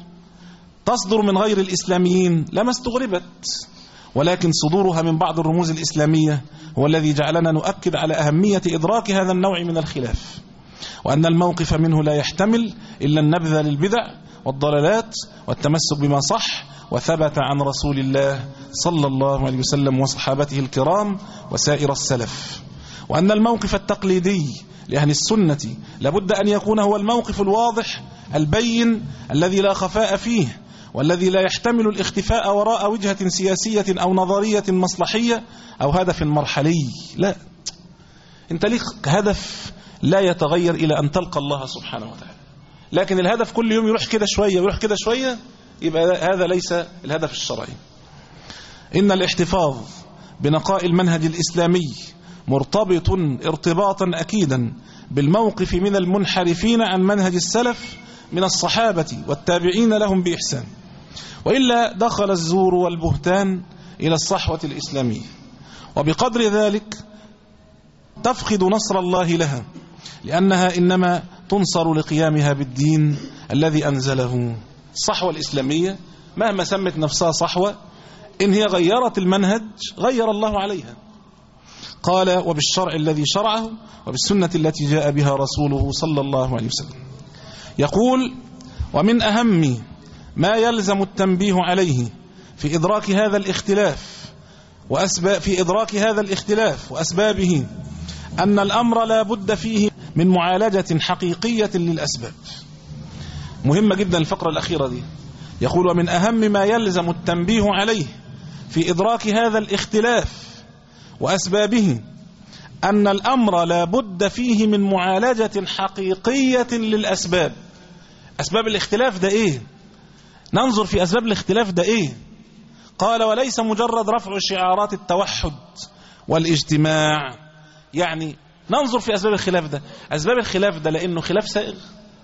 تصدر من غير الإسلاميين لما استغربت، ولكن صدورها من بعض الرموز الإسلامية هو الذي جعلنا نؤكد على أهمية إدراك هذا النوع من الخلاف، وأن الموقف منه لا يحتمل إلا النبذ للبدع والضلالات والتمسك بما صح وثبت عن رسول الله صلى الله عليه وسلم وصحابته الكرام وسائر السلف، وأن الموقف التقليدي لأهل السنة لابد أن يكون هو الموقف الواضح البين الذي لا خفاء فيه، والذي لا يحتمل الاختفاء وراء وجهة سياسية أو نظرية مصلحية أو هدف مرحلي. لا، انت ليك هدف لا يتغير إلى أن تلقى الله سبحانه وتعالى، لكن الهدف كل يوم يروح كده شوية ويروح كده شوية، يبقى هذا ليس الهدف الشرعي. إن الاحتفاظ بنقاء المنهج الإسلامي مرتبط ارتباطا أكيدا بالموقف من المنحرفين عن منهج السلف من الصحابة والتابعين لهم بإحسان، وإلا دخل الزور والبهتان إلى الصحوة الإسلامية، وبقدر ذلك تفقد نصر الله لها، لأنها إنما تنصر لقيامها بالدين الذي أنزله. الصحوة الإسلامية مهما سمت نفسها صحوة، إن هي غيرت المنهج غير الله عليها. قال وبالشرع الذي شرعه وبالسنة التي جاء بها رسوله صلى الله عليه وسلم. يقول ومن أهم ما يلزم التنبيه عليه في إدراك هذا الاختلاف وأسباب في إدراك هذا الاختلاف وأسبابه أن الأمر لا بد فيه من معالجة حقيقية للأسباب. مهمة جدا الفقرة الأخيرة دي. يقول ومن أهم ما يلزم التنبيه عليه في إدراك هذا الاختلاف وأسبابه أن الأمر لا بد فيه من معالجة حقيقية للأسباب. أسباب الاختلاف ده إيه؟ ننظر في أسباب الاختلاف ده إيه؟ قال وليس مجرد رفع شعارات التوحد والاجتماع. يعني ننظر في أسباب الخلاف ده. أسباب الخلاف ده لأنه خلاف سائغ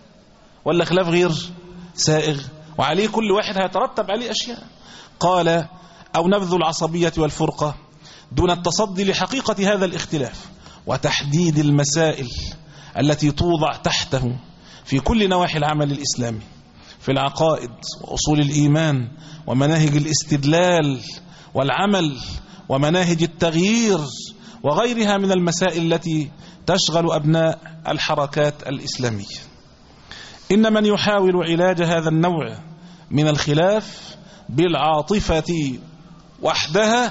ولا خلاف غير سائغ، وعليه كل واحد هيترتب عليه أشياء. قال أو نبذ العصبية والفرقة دون التصدي لحقيقة هذا الاختلاف وتحديد المسائل التي توضع تحته في كل نواحي العمل الإسلامي، في العقائد وأصول الإيمان ومناهج الاستدلال والعمل ومناهج التغيير وغيرها من المسائل التي تشغل أبناء الحركات الإسلامية. إن من يحاول علاج هذا النوع من الخلاف بالعاطفة وحدها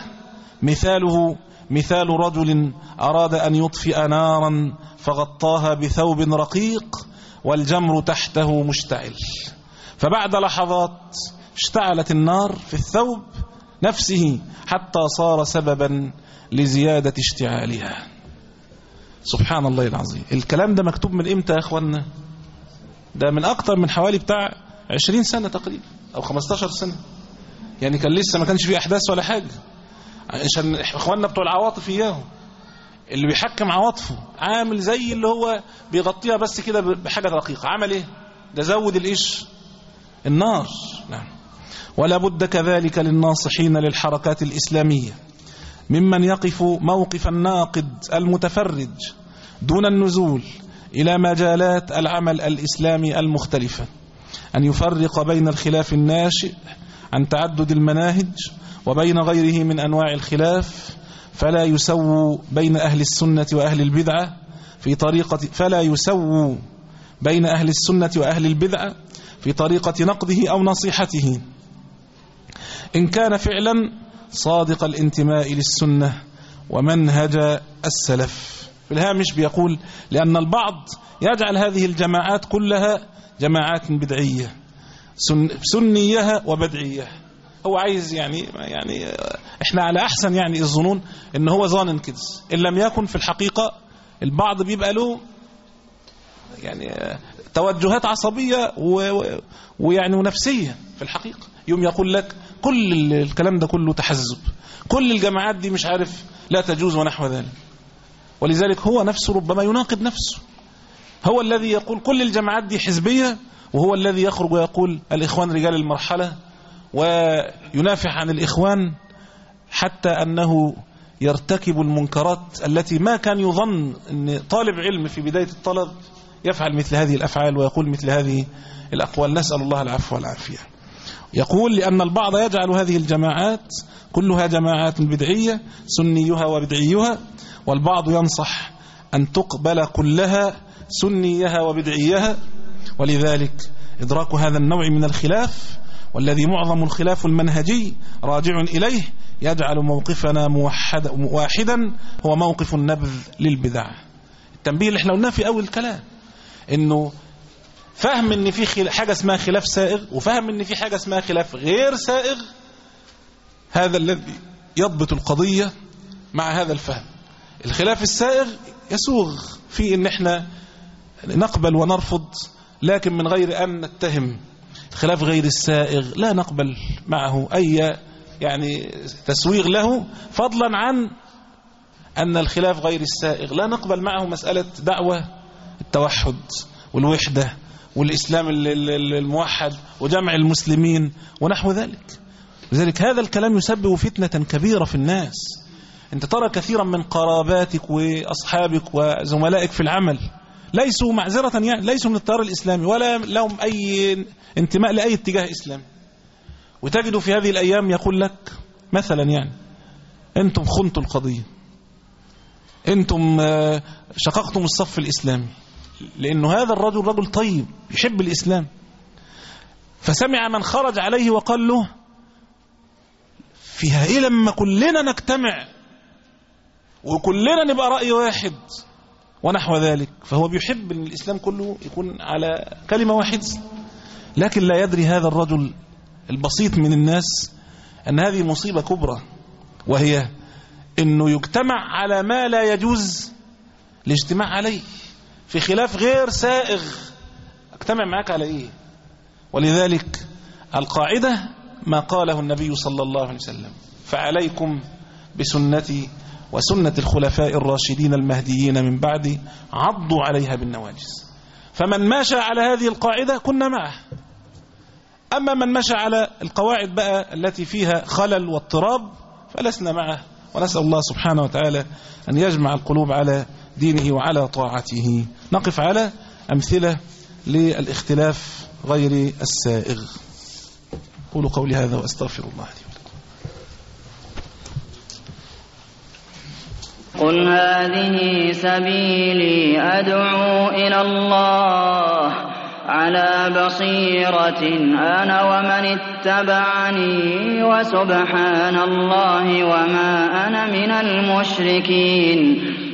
مثاله مثال رجل أراد أن يطفئ نارا فغطاها بثوب رقيق والجمر تحته مشتعل، فبعد لحظات اشتعلت النار في الثوب نفسه حتى صار سببا لزيادة اشتعالها. سبحان الله العظيم. الكلام ده مكتوب من امتى يا اخوانا؟ ده من اكتر من حوالي بتاع عشرين سنة تقريبا او خمستاشر سنة، يعني كان لسه ما كانش فيه احداث ولا حاجة، عشان اخواننا بتوع العواطف اياهم اللي بيحكم عواطفه عامل زي اللي هو بيغطيها بس كده بحاجة رقيقة. عمل ايه؟ ده زود الايش؟ النار. نعم. ولا بد كذلك للناصحين للحركات الإسلامية ممن يقف موقف الناقد المتفرج دون النزول إلى مجالات العمل الإسلامي المختلفة أن يفرق بين الخلاف الناشئ عن تعدد المناهج وبين غيره من أنواع الخلاف، فلا يسووا بين أهل السنة وأهل البدعة في طريقة فلا يسووا بين أهل السنة وأهل البدعة في طريقة نقده أو نصيحته إن كان فعلا صادق الانتماء للسنة ومنهج السلف. في الهامش بيقول لأن البعض يجعل هذه الجماعات كلها جماعات بدعية سن سنية وبدعية. هو عايز يعني يعني احنا على أحسن يعني الظنون ان هو ظانن كده، إن لم يكن في الحقيقة البعض بيبقى له يعني توجهات عصبية ويعني ونفسية في الحقيقة. يوم يقول لك كل الكلام ده كله تحزب، كل الجماعات دي مش عارف لا تجوز ونحو ذلك، ولذلك هو نفسه ربما يناقض نفسه. هو الذي يقول كل الجماعات دي حزبية، وهو الذي يخرج ويقول الإخوان رجال المرحلة، وينافح عن الإخوان حتى أنه يرتكب المنكرات التي ما كان يظن أن طالب علم في بداية الطلب يفعل مثل هذه الأفعال ويقول مثل هذه الأقوال. نسأل الله العفو والعافية. يقول لأن البعض يجعل هذه الجماعات كلها جماعات بدعية سنيها وبدعيها، والبعض ينصح أن تقبل كلها سنيها وبدعيها. ولذلك إدراك هذا النوع من الخلاف، والذي معظم الخلاف المنهجي راجع إليه، يجعل موقفنا موحد واحدا هو موقف النبذ للبدع. التنبيه اللي احنا قلناه في أول الكلام، إنه فهم إن في حاجة اسمها خلاف سائغ، وفهم إن في حاجة اسمها خلاف غير سائغ، هذا الذي يضبط القضية مع هذا الفهم. الخلاف السائغ يسوغ في إن احنا نقبل ونرفض، لكن من غير أن نتهم. الخلاف غير السائغ لا نقبل معه أي يعني تسويغ له، فضلا عن أن الخلاف غير السائغ لا نقبل معه مسألة دعوة التوحد والوحدة والإسلام الموحد وجمع المسلمين ونحو ذلك. لذلك هذا الكلام يسبب فتنة كبيرة في الناس. أنت ترى كثيرا من قراباتك وأصحابك وزملائك في العمل ليسوا معذرة يعني ليسوا من التيار الإسلامي ولا لهم أي انتماء لأي اتجاه إسلامي، وتجد في هذه الأيام يقول لك مثلا يعني أنتم خنتوا القضية، أنتم شققتم الصف الإسلامي، لأنه هذا الرجل رجل طيب يحب الإسلام، فسمع من خرج عليه وقال له فيها إيه لما كلنا نجتمع وكلنا نبقى رأي واحد ونحو ذلك. فهو بيحب أن الإسلام كله يكون على كلمة واحدة، لكن لا يدري هذا الرجل البسيط من الناس أن هذه مصيبة كبرى، وهي أنه يجتمع على ما لا يجوز الاجتماع عليه في خلاف غير سائغ. اجتمع معك على إيه؟ ولذلك القاعدة ما قاله النبي صلى الله عليه وسلم: فعليكم بسنتي وسنة الخلفاء الراشدين المهديين من بعدي عضوا عليها بالنواجذ. فمن ماشى على هذه القاعدة كنا معه، أما من مشى على القواعد بقى التي فيها خلل واضطراب فلسنا معه. ونسأل الله سبحانه وتعالى أن يجمع القلوب على دينه وعلى طاعته. نقف على أمثلة للاختلاف غير السائغ. قولوا قولي هذا وأستغفر الله لي ولكم. قل هذه سبيلي أدعو إلى الله على بصيرة أنا ومن اتبعني وسبحان الله وما أنا من المشركين.